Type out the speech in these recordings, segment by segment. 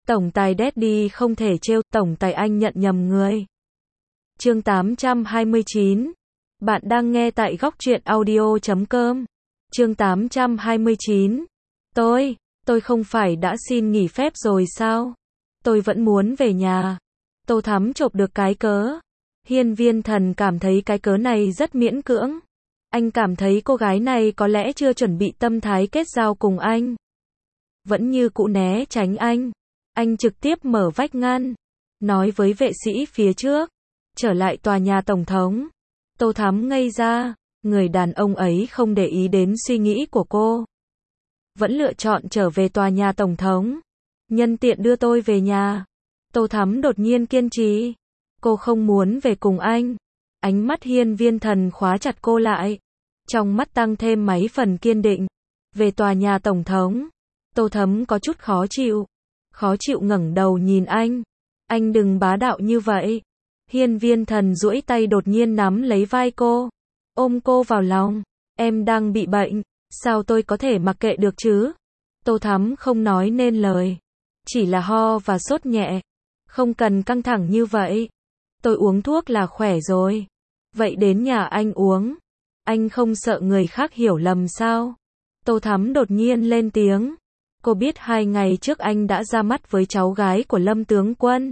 Tổng tài Daddy không thể trêu, tổng tài anh nhận nhầm người. Chương 829. Bạn đang nghe tại góc truyện audio.com. Chương 829. Tôi không phải đã xin nghỉ phép rồi sao? Tôi vẫn muốn về nhà. Tô Thắm chộp được cái cớ. Hiên Viên Thần cảm thấy cái cớ này rất miễn cưỡng. Anh cảm thấy cô gái này có lẽ chưa chuẩn bị tâm thái kết giao cùng anh. Vẫn như cũ né tránh anh. Anh trực tiếp mở vách ngăn. Nói với vệ sĩ phía trước. Trở lại tòa nhà tổng thống. Tô Thắm ngây ra. Người đàn ông ấy không để ý đến suy nghĩ của cô. Vẫn lựa chọn trở về tòa nhà tổng thống. Nhân tiện đưa tôi về nhà. Tô Thắm đột nhiên kiên trì. Cô không muốn về cùng anh. Ánh mắt Hiên Viên Thần khóa chặt cô lại. Trong mắt tăng thêm mấy phần kiên định. Về tòa nhà tổng thống. Tô Thắm có chút khó chịu. Khó chịu ngẩng đầu nhìn anh. Anh đừng bá đạo như vậy. Hiên Viên Thần duỗi tay đột nhiên nắm lấy vai cô. Ôm cô vào lòng. Em đang bị bệnh. Sao tôi có thể mặc kệ được chứ? Tô Thắm không nói nên lời. Chỉ là ho và sốt nhẹ. Không cần căng thẳng như vậy. Tôi uống thuốc là khỏe rồi. Vậy đến nhà anh uống. Anh không sợ người khác hiểu lầm sao? Tô Thắm đột nhiên lên tiếng. Cô biết 2 ngày trước anh đã ra mắt với cháu gái của Lâm tướng quân.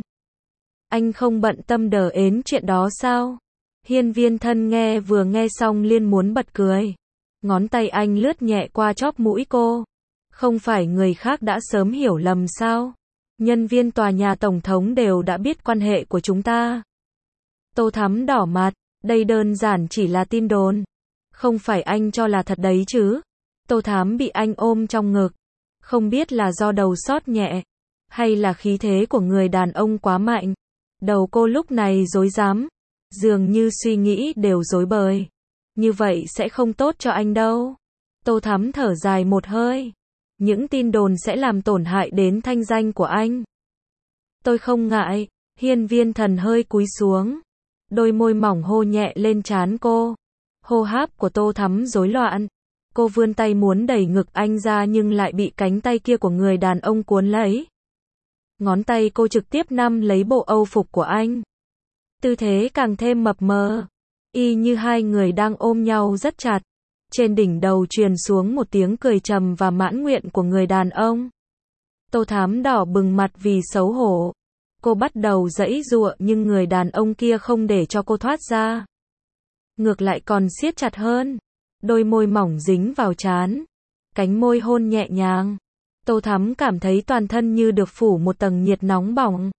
Anh không bận tâm đờ ến chuyện đó sao? Hiên Viên Thần vừa nghe xong liền muốn bật cười. Ngón tay anh lướt nhẹ qua chóp mũi cô. Không phải người khác đã sớm hiểu lầm sao? Nhân viên tòa nhà tổng thống đều đã biết quan hệ của chúng ta. Tô Thắm đỏ mặt. Đây đơn giản chỉ là tin đồn. Không phải anh cho là thật đấy chứ? Tô Thắm bị anh ôm trong ngực. Không biết là do đầu sót nhẹ. Hay là khí thế của người đàn ông quá mạnh. Đầu cô lúc này rối rắm. Dường như suy nghĩ đều rối bời. Như vậy sẽ không tốt cho anh đâu. Tô Thắm thở dài một hơi. Những tin đồn sẽ làm tổn hại đến thanh danh của anh. Tôi không ngại. Hiên Viên Thần hơi cúi xuống. Đôi môi mỏng hôn nhẹ lên trán cô. Hô hấp của Tô Thắm rối loạn. Cô vươn tay muốn đẩy ngực anh ra nhưng lại bị cánh tay kia của người đàn ông cuốn lấy. Ngón tay cô trực tiếp nắm lấy bộ âu phục của anh. Tư thế càng thêm mập mờ. Y như hai người đang ôm nhau rất chặt. Trên đỉnh đầu truyền xuống một tiếng cười trầm và mãn nguyện của người đàn ông. Tô Thắm đỏ bừng mặt vì xấu hổ. Cô bắt đầu giãy giụa nhưng người đàn ông kia không để cho cô thoát ra. Ngược lại còn siết chặt hơn. Đôi môi mỏng dính vào trán. Cánh môi hôn nhẹ nhàng. Tô Thắm cảm thấy toàn thân như được phủ một tầng nhiệt nóng bỏng.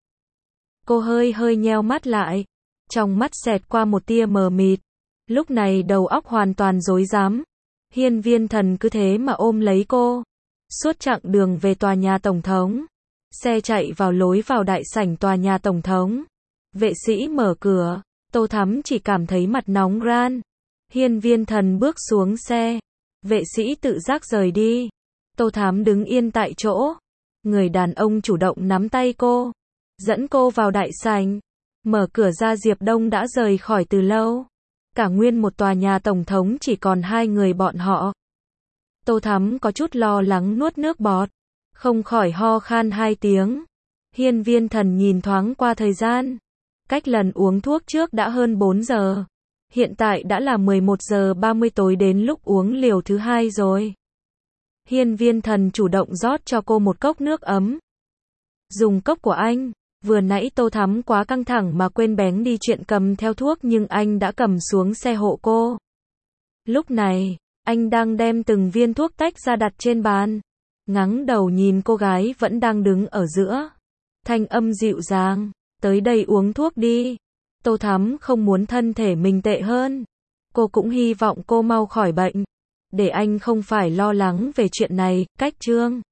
Cô hơi nheo mắt lại. Trong mắt xẹt qua một tia mờ mịt. Lúc này đầu óc hoàn toàn rối rắm. Hiên Viên Thần cứ thế mà ôm lấy cô. Suốt chặng đường về tòa nhà tổng thống. Xe chạy vào lối vào đại sảnh tòa nhà tổng thống. Vệ sĩ mở cửa. Tô Thắm chỉ cảm thấy mặt nóng ran. Hiên Viên Thần bước xuống xe. Vệ sĩ tự giác rời đi. Tô Thắm đứng yên tại chỗ. Người đàn ông chủ động nắm tay cô. Dẫn cô vào đại sảnh. Mở cửa ra Diệp Đông đã rời khỏi từ lâu. Cả nguyên một tòa nhà tổng thống chỉ còn 2 người bọn họ. Tô Thắm có chút lo lắng nuốt nước bọt. Không khỏi ho khan 2 tiếng. Hiên Viên Thần nhìn thoáng qua thời gian. Cách lần uống thuốc trước đã hơn 4 giờ. Hiện tại đã là 11 giờ 30 tối đến lúc uống liều thứ 2 rồi. Hiên Viên Thần chủ động rót cho cô một cốc nước ấm. Dùng cốc của anh. Vừa nãy Tô Thắm quá căng thẳng mà quên bén đi chuyện cầm theo thuốc nhưng anh đã cầm xuống xe hộ cô. Lúc này, anh đang đem từng viên thuốc tách ra đặt trên bàn. Ngẩng đầu nhìn cô gái vẫn đang đứng ở giữa. Thanh âm dịu dàng. Tới đây uống thuốc đi. Tô Thắm không muốn thân thể mình tệ hơn. Cô cũng hy vọng cô mau khỏi bệnh. Để anh không phải lo lắng về chuyện này. Cách chương